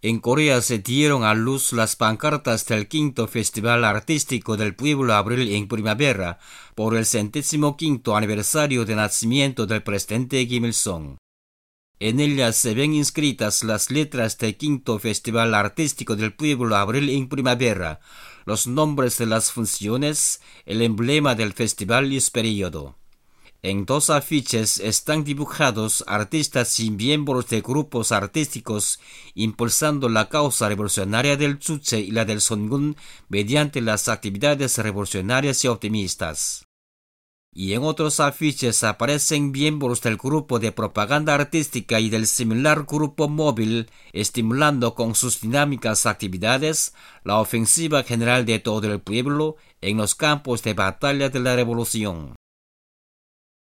En Corea se dieron a luz las pancartas del quinto Festival Artístico del Pueblo Abril en Primavera por el 105º aniversario de nacimiento del presidente Kim Il-sung. En ellas se ven inscritas las letras del quinto Festival Artístico del Pueblo Abril en Primavera, los nombres de las funciones, el emblema del festival y su periodo. En dos afiches están dibujados artistas y miembros de grupos artísticos impulsando la causa revolucionaria del Juche y la del Songun mediante las actividades revolucionarias y optimistas. Y en otros afiches aparecen miembros del grupo de propaganda artística y del similar grupo móvil, estimulando con sus dinámicas actividades la ofensiva general de todo el pueblo en los campos de batalla de la revolución.